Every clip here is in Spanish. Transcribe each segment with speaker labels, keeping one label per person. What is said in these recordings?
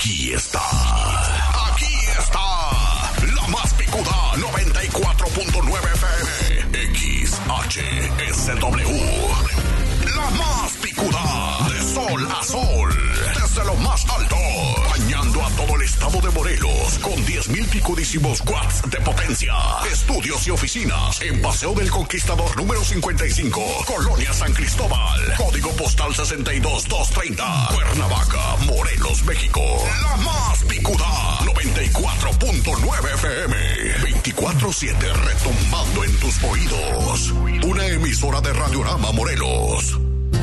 Speaker 1: Aquí está. La más picuda 94.9 FM. XHSW. La más picuda de sol a sol. Desde lo más alto. Bañando a todo el estado de Morelos con 10,000 picudísimos watts de potencia. Estudios y oficinas en Paseo del Conquistador número 55, Colonia San Cristóbal. Código postal 62230. Cuernavaca, Morelos, México. La más picuda 94.9 FM. 24/7 retumbando en tus oídos. Una emisora de Radiorama Morelos.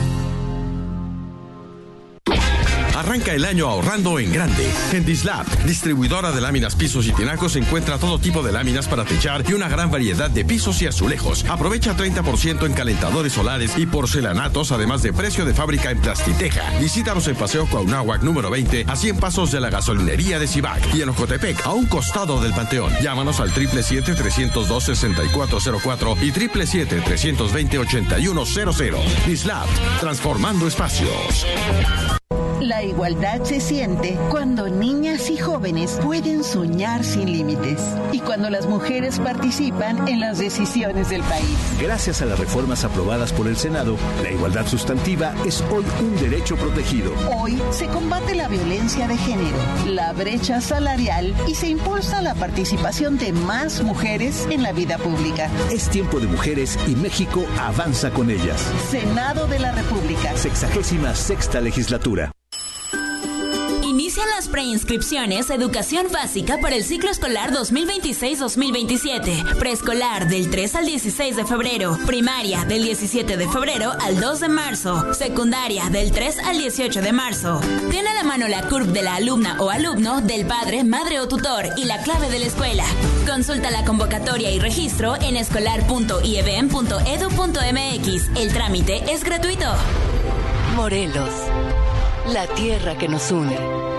Speaker 2: Arranca el año ahorrando en grande. En Dislab, distribuidora de láminas, pisos y tinacos, encuentra todo tipo de láminas para techar y una gran variedad de pisos y azulejos. Aprovecha 30% en calentadores solares y porcelanatos, además de precio de fábrica en Plastiteja. Visítanos en Paseo Cuauhnáhuac número 20, a 100 pasos de la gasolinería de Cibac, y en Ocotepec, a un costado del Panteón. Llámanos al 777-302-6404 y 777-320-8100. Dislab, transformando espacios.
Speaker 3: La igualdad se siente cuando niñas y jóvenes pueden soñar sin límites y cuando las mujeres participan en las decisiones del país.
Speaker 4: Gracias a las reformas aprobadas por el Senado, la igualdad sustantiva es hoy un derecho protegido.
Speaker 3: Hoy se combate la violencia de género, la brecha salarial y se impulsa la participación de más mujeres en la vida pública.
Speaker 4: Es tiempo de mujeres y México avanza con ellas.
Speaker 3: Senado de la República.
Speaker 4: 66ª legislatura.
Speaker 5: Inician las preinscripciones a educación básica para el ciclo escolar 2026-2027. Preescolar del 3 al 16 de febrero. Primaria del 17 de febrero al 2 de marzo. Secundaria del 3 al 18 de marzo. Tiene a la mano la CURP de la alumna o alumno, del padre, madre o tutor y la clave de la escuela. Consulta la convocatoria y registro en escolar.iebm.edu.mx. El trámite es gratuito.
Speaker 6: Morelos, la tierra que nos une.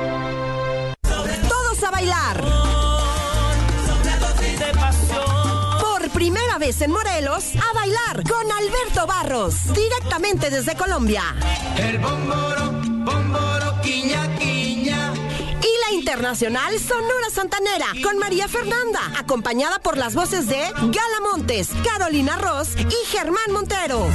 Speaker 7: Todos a bailar. Por primera vez en Morelos, a bailar con Alberto Barros, directamente desde Colombia.
Speaker 8: El bomboro, bomboro, quiña, quiña.
Speaker 7: Y la internacional Sonora Santanera con María Fernanda, acompañada por las voces de Gala Montes, Carolina Ross y Germán Montero.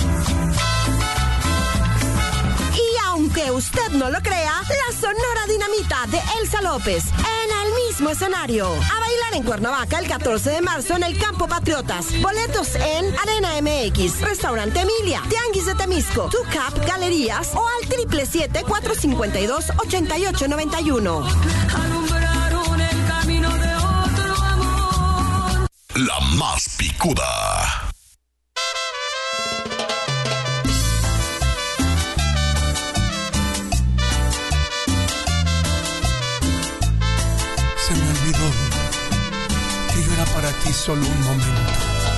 Speaker 7: Aunque usted no lo crea, la Sonora Dinamita de Elsa López en el mismo escenario. A bailar en Cuernavaca el 14 de marzo en el Campo Patriotas. Boletos en Arena MX, Restaurante Emilia, Tianguis de Temisco, Tucap, Galerías o al 777-452-8891.
Speaker 8: Alumbraron el camino de otro amor.
Speaker 1: La más picuda.
Speaker 9: Se me olvidó que yo era para ti solo un momento.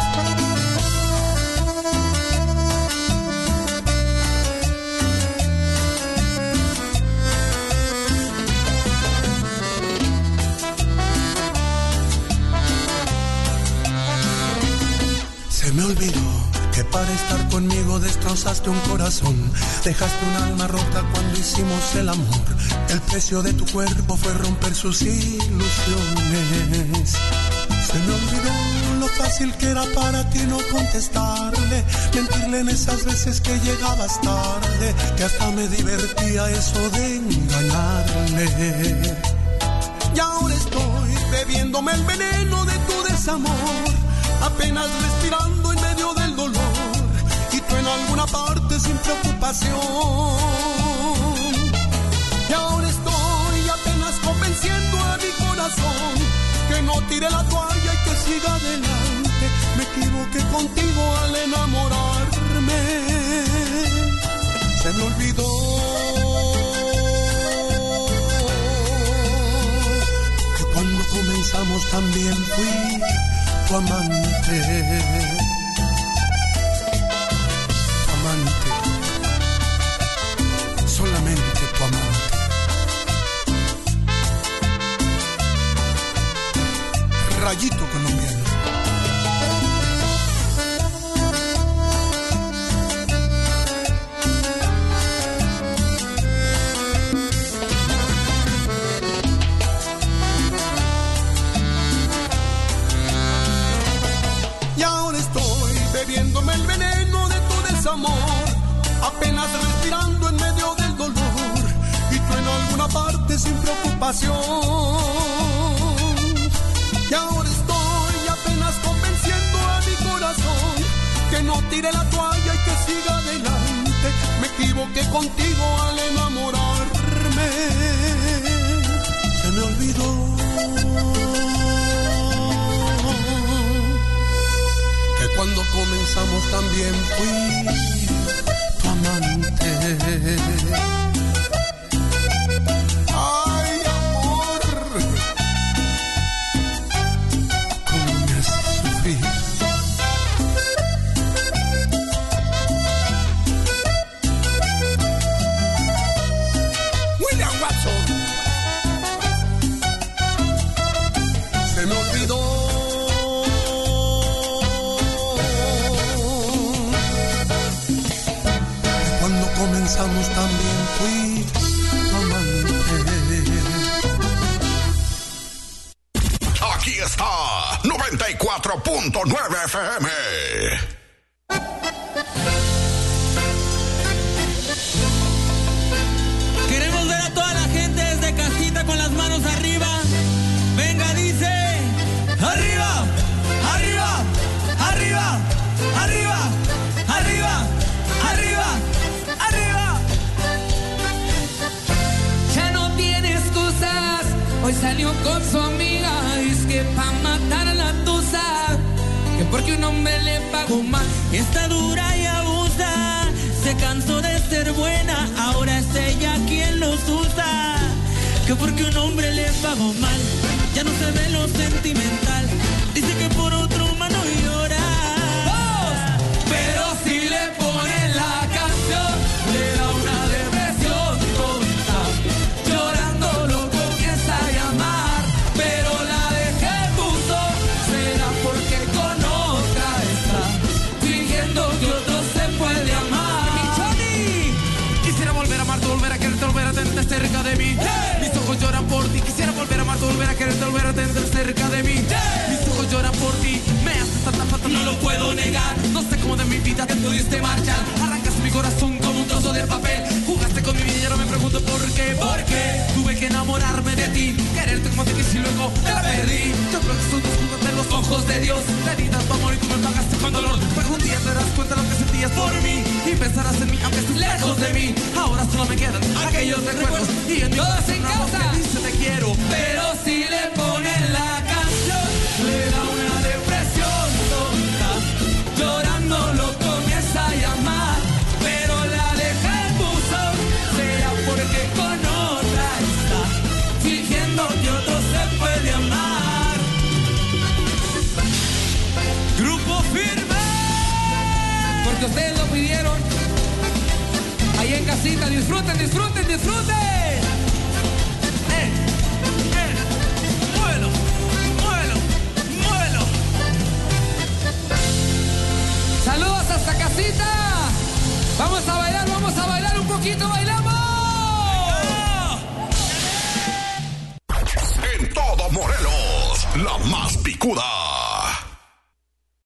Speaker 9: Se me olvidó que para estar conmigo destrozaste un corazón, dejaste un alma rota cuando hicimos el amor. El precio de tu cuerpo fue romper sus ilusiones. Se me olvidó lo fácil que era para ti no contestarle, mentirle en esas veces que llegabas tarde, que hasta me divertía eso de engañarle. Y ahora estoy bebiéndome el veneno de tu desamor, apenas respirando en medio del dolor, y tú en alguna parte sin preocupación. Y ahora estoy apenas convenciendo a mi corazón que no tire la toalla y que siga adelante. Me equivoqué contigo al enamorarme. Se me olvidó que cuando comenzamos también fui tu amante. Amante. Solamente tu amante. Rayito colombiano. pasión. Y ahora estoy apenas convenciendo a mi corazón que no tire la toalla y que siga adelante. Me equivoqué contigo al enamorarme. Se me olvidó que cuando comenzamos también fui tu amante. Ay, amor, cómo me has sufrido. William Watson. Se me olvidó que cuando comenzamos también fui tu amante.
Speaker 1: Aquí está 94.9 FM.
Speaker 8: Queremos ver a toda la gente desde casita con las manos arriba. Venga, dice. Arriba, arriba, arriba, arriba, arriba, arriba, arriba.
Speaker 10: Ya no tiene excusas, hoy salió con su amiga. Es que pa' matar a la tusa, que porque un hombre le pagó mal.
Speaker 8: Está dura y abusa, se cansó de ser buena, ahora es ella quien los usa. Que porque un hombre le pagó mal, ya no se ve lo sentimental. Dice que por otro humano llora.
Speaker 10: Pero si le ponen la canción, le da una depresión tonta. Llorando lo comienza a llamar, pero la dejé puso. Será porque con otra está, fingiendo que otro se puede amar.
Speaker 8: Mi Johnny,
Speaker 10: Quisiera volver a amarte, volver a quererte, volver a tenerte cerca de mí. Mis ojos lloran por ti. Quisiera volver a amarte, volver a quererte, volver a tenerte cerca de mí. Mis ojos lloran por ti. Me haces tanta falta, no lo puedo negar. No sé cómo de mi vida te pudiste marchar. Arrancaste mi corazón como un trozo de papel. Jugaste con mi vida y ahora me pregunto por qué. ¿Por qué? Tuve que enamorarme de ti, quererte como te quise y luego te la perdí. Yo creo que son dos cosas de los ojos de Dios. La herida tu amor y tú me pagaste con dolor. Pero un día te darás cuenta de lo que sentías por mí y pensarás en mí aunque estés lejos de mí. Ahora solo me quedan aquellos recuerdos y en mi
Speaker 7: Todos en casa.
Speaker 10: dice te quiero. Pero si le ponen la canción, le da una depresión tonta. Llorando lo comienza a llamar, pero la deja en buzón. Será porque con otra está, fingiendo que otro se puede amar.
Speaker 8: Grupo Firme.
Speaker 10: Porque ustedes lo pidieron. Ahí en casita, disfruten, disfruten, disfruten.
Speaker 8: Muelo, muelo, muelo.
Speaker 10: Saludos hasta casita. Vamos a bailar un poquito, bailamos.
Speaker 1: En todo Morelos, la más picuda.